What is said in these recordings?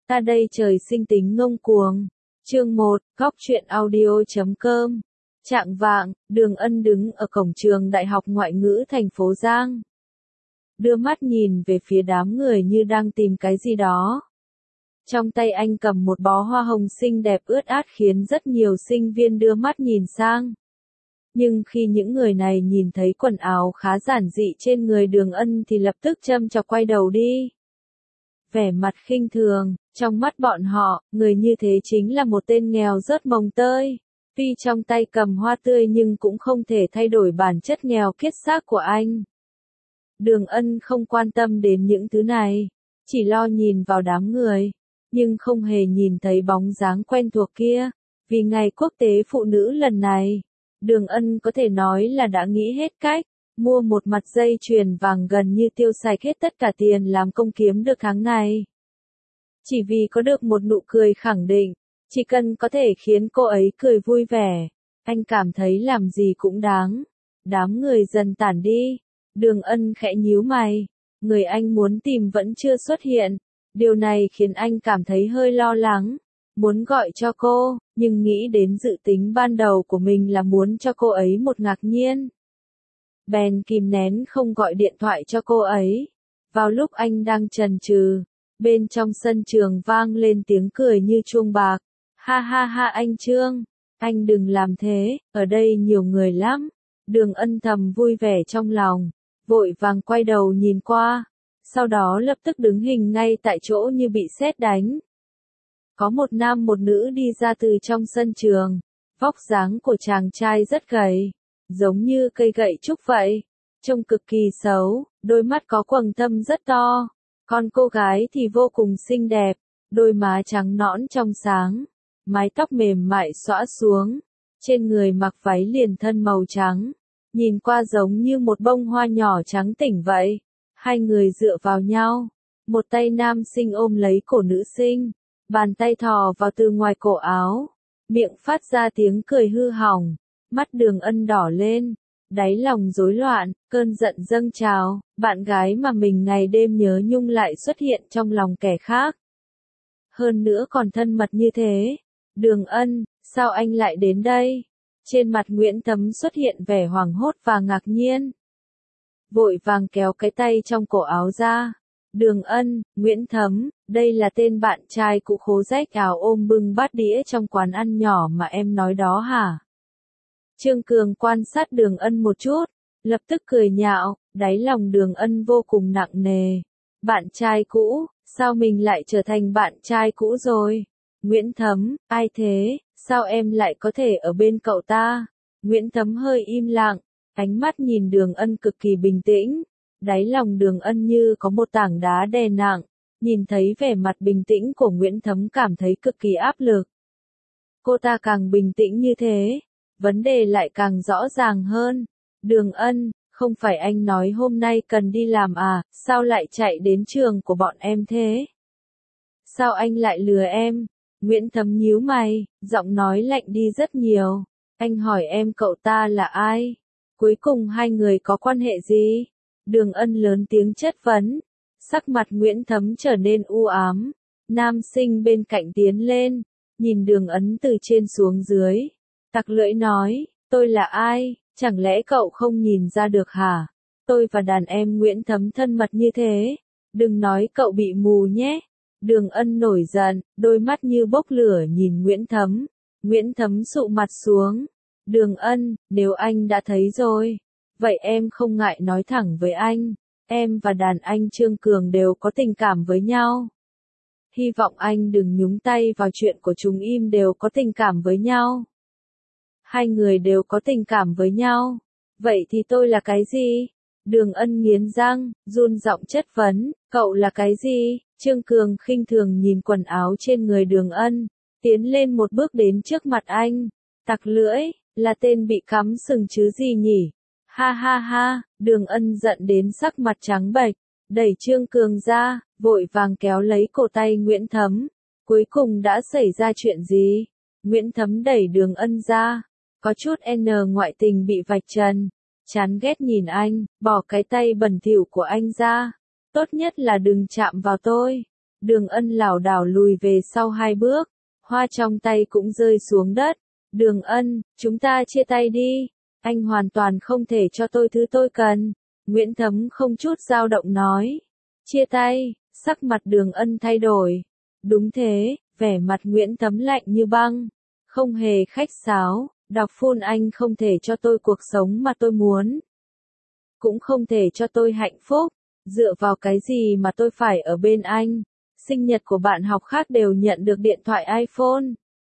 Ta đây trời sinh tính ngông cuồng. Chương 1, Góc truyện audio.com. Trạng vạng, Đường Ân đứng ở cổng trường Đại học Ngoại ngữ thành phố Giang. Đưa mắt nhìn về phía đám người như đang tìm cái gì đó. Trong tay anh cầm một bó hoa hồng xinh đẹp ướt át khiến rất nhiều sinh viên đưa mắt nhìn sang. Nhưng khi những người này nhìn thấy quần áo khá giản dị trên người Đường Ân thì lập tức châm chọc quay đầu đi. Vẻ mặt khinh thường, trong mắt bọn họ, người như thế chính là một tên nghèo rớt mồng tơi. Tuy trong tay cầm hoa tươi nhưng cũng không thể thay đổi bản chất nghèo kiết xác của anh. Đường Ân không quan tâm đến những thứ này, chỉ lo nhìn vào đám người, nhưng không hề nhìn thấy bóng dáng quen thuộc kia. Vì ngày quốc tế phụ nữ lần này, Đường Ân có thể nói là đã nghĩ hết cách, mua một mặt dây chuyền vàng gần như tiêu sạch hết tất cả tiền làm công kiếm được tháng này. Chỉ vì có được một nụ cười khẳng định, chỉ cần có thể khiến cô ấy cười vui vẻ, anh cảm thấy làm gì cũng đáng. Đám người dần tản đi, Đường Ân khẽ nhíu mày, người anh muốn tìm vẫn chưa xuất hiện, điều này khiến anh cảm thấy hơi lo lắng. Muốn gọi cho cô, nhưng nghĩ đến dự tính ban đầu của mình là muốn cho cô ấy một ngạc nhiên. Bèn kìm nén không gọi điện thoại cho cô ấy. Vào lúc anh đang chần chừ, bên trong sân trường vang lên tiếng cười như chuông bạc. Ha ha ha anh Trương, anh đừng làm thế, ở đây nhiều người lắm. Đường Ân thầm vui vẻ trong lòng, vội vàng quay đầu nhìn qua, sau đó lập tức đứng hình ngay tại chỗ như bị sét đánh. Có một nam một nữ đi ra từ trong sân trường, vóc dáng của chàng trai rất gầy, giống như cây gậy trúc vậy, trông cực kỳ xấu, đôi mắt có quầng thâm rất to, còn cô gái thì vô cùng xinh đẹp, đôi má trắng nõn trong sáng, mái tóc mềm mại xõa xuống, trên người mặc váy liền thân màu trắng, nhìn qua giống như một bông hoa nhỏ trắng tỉnh vậy. Hai người dựa vào nhau, một tay nam sinh ôm lấy cổ nữ sinh, bàn tay thò vào từ ngoài cổ áo, miệng phát ra tiếng cười hư hỏng, mắt Đường Ân đỏ lên, đáy lòng rối loạn, cơn giận dâng trào, bạn gái mà mình ngày đêm nhớ nhung lại xuất hiện trong lòng kẻ khác. Hơn nữa còn thân mật như thế. Đường Ân, sao anh lại đến đây? Trên mặt Nguyễn Thấm xuất hiện vẻ hoảng hốt và ngạc nhiên. Vội vàng kéo cái tay trong cổ áo ra. Đường Ân, Nguyễn Thấm, đây là tên bạn trai cũ khố rách áo ôm bưng bát đĩa trong quán ăn nhỏ mà em nói đó hả? Trương Cường quan sát Đường Ân một chút, lập tức cười nhạo, đáy lòng Đường Ân vô cùng nặng nề. Bạn trai cũ, sao mình lại trở thành bạn trai cũ rồi? Nguyễn Thấm, ai thế, sao em lại có thể ở bên cậu ta? Nguyễn Thấm hơi im lặng, ánh mắt nhìn Đường Ân cực kỳ bình tĩnh. Đáy lòng Đường Ân như có một tảng đá đè nặng, nhìn thấy vẻ mặt bình tĩnh của Nguyễn Thấm cảm thấy cực kỳ áp lực. Cô ta càng bình tĩnh như thế, vấn đề lại càng rõ ràng hơn. Đường Ân, không phải anh nói hôm nay cần đi làm à, sao lại chạy đến trường của bọn em thế? Sao anh lại lừa em? Nguyễn Thấm nhíu mày, giọng nói lạnh đi rất nhiều. Anh hỏi em cậu ta là ai? Cuối cùng hai người có quan hệ gì? Đường Ân lớn tiếng chất vấn. Sắc mặt Nguyễn Thấm trở nên u ám. Nam sinh bên cạnh tiến lên, nhìn Đường Ân từ trên xuống dưới. Tặc lưỡi nói, tôi là ai? Chẳng lẽ cậu không nhìn ra được hả? Tôi và đàn em Nguyễn Thấm thân mật như thế. Đừng nói cậu bị mù nhé. Đường Ân nổi giận, đôi mắt như bốc lửa nhìn Nguyễn Thấm. Nguyễn Thấm sụ mặt xuống. Đường Ân, nếu anh đã thấy rồi, vậy em không ngại nói thẳng với anh. Em và đàn anh Trương Cường đều có tình cảm với nhau. Hy vọng anh đừng nhúng tay vào chuyện của chúng im đều có tình cảm với nhau. Hai người đều có tình cảm với nhau. Vậy thì tôi là cái gì? Đường Ân nghiến răng, run giọng chất vấn, cậu là cái gì? Trương Cường khinh thường nhìn quần áo trên người Đường Ân, tiến lên một bước đến trước mặt anh. Tặc lưỡi, là tên bị cắm sừng chứ gì nhỉ? Ha ha ha, Đường Ân giận đến sắc mặt trắng bệch, đẩy Trương Cường ra, vội vàng kéo lấy cổ tay Nguyễn Thấm. Cuối cùng đã xảy ra chuyện gì? Nguyễn Thấm đẩy Đường Ân ra, có chút ngoại tình bị vạch trần. Chán ghét nhìn anh, bỏ cái tay bẩn thỉu của anh ra. Tốt nhất là đừng chạm vào tôi. Đường Ân lảo đảo lùi về sau 2 bước, hoa trong tay cũng rơi xuống đất. Đường Ân, chúng ta chia tay đi. Anh hoàn toàn không thể cho tôi thứ tôi cần. Nguyễn Thấm không chút dao động nói. Chia tay, sắc mặt Đường Ân thay đổi. Đúng thế, vẻ mặt Nguyễn Thấm lạnh như băng. Không hề khách sáo, đọc phun anh không thể cho tôi cuộc sống mà tôi muốn. Cũng không thể cho tôi hạnh phúc. Dựa vào cái gì mà tôi phải ở bên anh? Sinh nhật của bạn học khác đều nhận được điện thoại iPhone.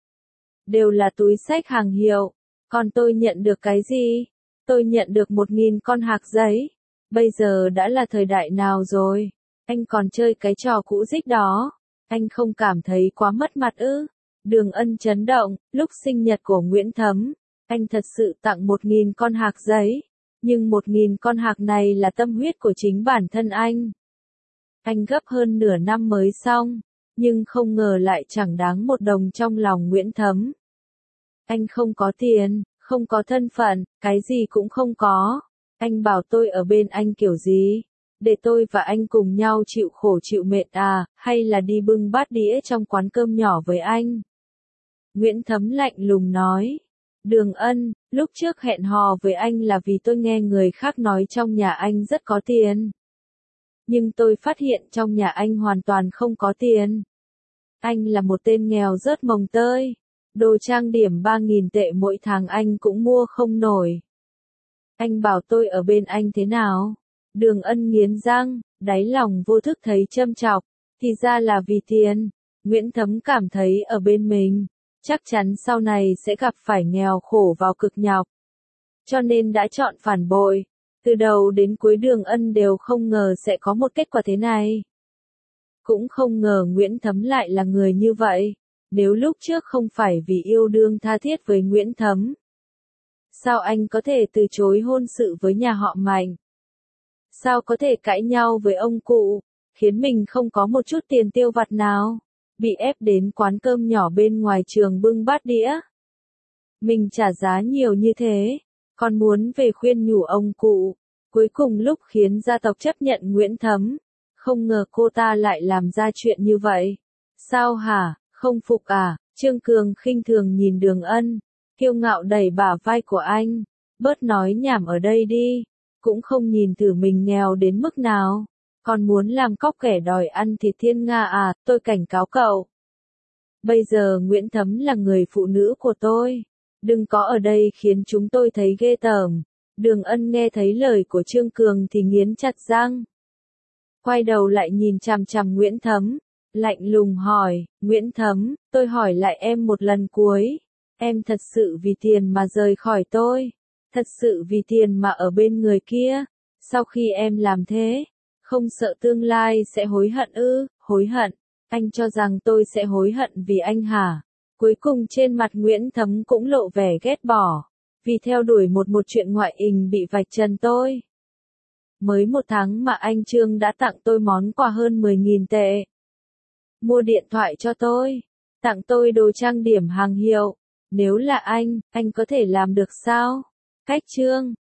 Đều là túi xách hàng hiệu. Còn tôi nhận được cái gì? Tôi nhận được 1000 con hạc giấy. Bây giờ đã là thời đại nào rồi? Anh còn chơi cái trò cũ rích đó. Anh không cảm thấy quá mất mặt ư? Đường Ân chấn động, lúc sinh nhật của Nguyễn Thấm, anh thật sự tặng 1000 con hạc giấy. Nhưng 1000 con hạc này là tâm huyết của chính bản thân anh. Anh gấp hơn nửa năm mới xong, nhưng không ngờ lại chẳng đáng một đồng trong lòng Nguyễn Thấm. Anh không có tiền, không có thân phận, cái gì cũng không có. Anh bảo tôi ở bên anh kiểu gì? Để tôi và anh cùng nhau chịu khổ chịu mệt à, hay là đi bưng bát đĩa trong quán cơm nhỏ với anh? Nguyễn Thấm lạnh lùng nói. Đường Ân, lúc trước hẹn hò với anh là vì tôi nghe người khác nói trong nhà anh rất có tiền. Nhưng tôi phát hiện trong nhà anh hoàn toàn không có tiền. Anh là một tên nghèo rớt mồng tơi. Đồ trang điểm 3000 tệ mỗi tháng anh cũng mua không nổi. Anh bảo tôi ở bên anh thế nào? Đường Ân nghiến răng, đáy lòng vô thức thấy châm chọc. Thì ra là vì tiền. Nguyễn Thấm cảm thấy ở bên mình, chắc chắn sau này sẽ gặp phải nghèo khổ vào cực nhọc. Cho nên đã chọn phản bội. Từ đầu đến cuối Đường Ân đều không ngờ sẽ có một kết quả thế này. Cũng không ngờ Nguyễn Thấm lại là người như vậy. Nếu lúc trước không phải vì yêu đương tha thiết với Nguyễn Thấm, sao anh có thể từ chối hôn sự với nhà họ Mạnh? Sao có thể cãi nhau với ông cụ, khiến mình không có một chút tiền tiêu vặt nào? Bị ép đến quán cơm nhỏ bên ngoài trường bưng bát đĩa. Mình trả giá nhiều như thế, còn muốn về khuyên nhủ ông cụ. Cuối cùng lúc khiến gia tộc chấp nhận Nguyễn Thấm, không ngờ cô ta lại làm ra chuyện như vậy. Sao hả, không phục à? Trương Cường khinh thường nhìn Đường Ân, kiêu ngạo đẩy bả vai của anh. Bớt nói nhảm ở đây đi, cũng không nhìn thử mình nghèo đến mức nào. Còn muốn làm cóc kẻ đòi ăn thịt thiên nga à, tôi cảnh cáo cậu. Bây giờ Nguyễn Thấm là người phụ nữ của tôi. Đừng có ở đây khiến chúng tôi thấy ghê tởm. Đường Ân nghe thấy lời của Trương Cường thì nghiến chặt răng. Quay đầu lại nhìn chằm chằm Nguyễn Thấm, lạnh lùng hỏi, Nguyễn Thấm, tôi hỏi lại em một lần cuối. Em thật sự vì tiền mà rời khỏi tôi? Thật sự vì tiền mà ở bên người kia? Sau khi em làm thế, không sợ tương lai sẽ hối hận ư? Hối hận? Anh cho rằng tôi sẽ hối hận vì anh hả? Cuối cùng trên mặt Nguyễn Thấm cũng lộ vẻ ghét bỏ. Vì theo đuổi một chuyện ngoại tình bị vạch trần tôi. Mới 1 tháng mà anh Trương đã tặng tôi món quà hơn 10.000 tệ. Mua điện thoại cho tôi. Tặng tôi đồ trang điểm hàng hiệu. Nếu là anh có thể làm được sao? Cách Trương.